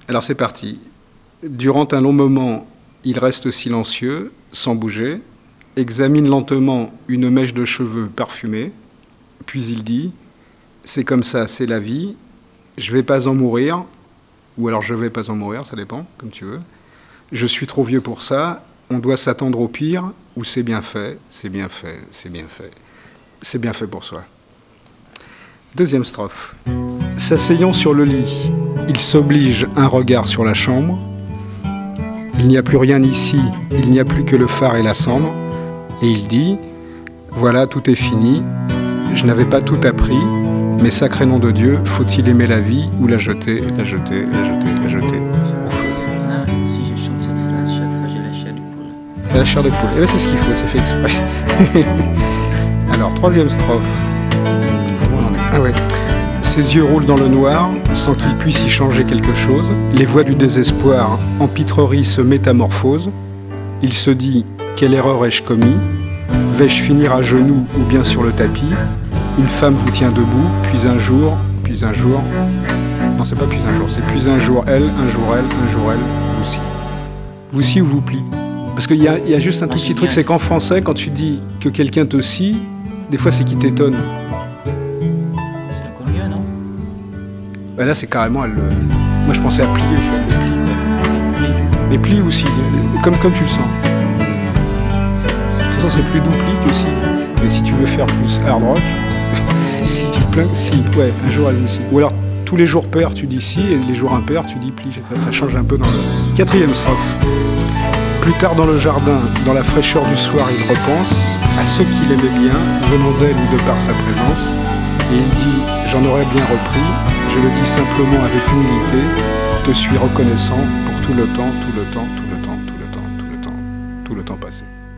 Alors c'est parti. Durant un long moment, il reste silencieux, sans bouger, examine lentement une mèche de cheveux parfumée, puis il dit « C'est comme ça, c'est la vie, je vais pas en mourir », ou alors « je vais pas en mourir », ça dépend, comme tu veux. « Je suis trop vieux pour ça, on doit s'attendre au pire, ou c'est bien fait, c'est bien fait, c'est bien fait. C'est bien fait pour soi. » Deuxième strophe. S'asseyant sur le lit, il s'oblige un regard sur la chambre. Il n'y a plus rien ici, il n'y a plus que le phare et la cendre. Et il dit, voilà, tout est fini, je n'avais pas tout appris, mais sacré nom de Dieu, faut-il aimer la vie ou la jeter, la jeter, la jeter, la jeter au feu. Si je chante cette phrase, chaque fois j'ai la chair de poule. La chair de poule, et bien c'est ce qu'il faut, c'est fait exprès. Alors, troisième strophe. Ah ouais. Ses yeux roulent dans le noir, sans qu'il puisse y changer quelque chose. Les voix du désespoir, en pitrerie, se métamorphosent. Il se dit, quelle erreur ai-je commis? Vais-je finir à genoux ou bien sur le tapis? Une femme vous tient debout, puis un jour... Non, c'est pas puis un jour, c'est puis un jour elle, un jour elle, un jour elle, vous aussi. Vous aussi ou vous plie? Parce qu'il y a juste un tout petit truc, c'est qu'en français, quand tu dis que quelqu'un te scie, des fois c'est qu'il t'étonne. Ben là, c'est carrément elle. Moi, je pensais à plier. Mais plie aussi, comme tu le sens. De toute façon, c'est plus doux plie que si. Mais si tu veux faire plus hard rock, si tu te plains, si, ouais, un jour elle aussi. Ou alors tous les jours pairs, tu dis si, et les jours impairs, tu dis plie. Ça change un peu dans le. Quatrième strophe. Plus tard dans le jardin, dans la fraîcheur du soir, il repense à ceux qu'il aimait bien, venant d'elle ou de par sa présence. Et il dit, j'en aurais bien repris, je le dis simplement avec humilité, te suis reconnaissant pour tout le temps, tout le temps, tout le temps, tout le temps, tout le temps, tout le temps passé.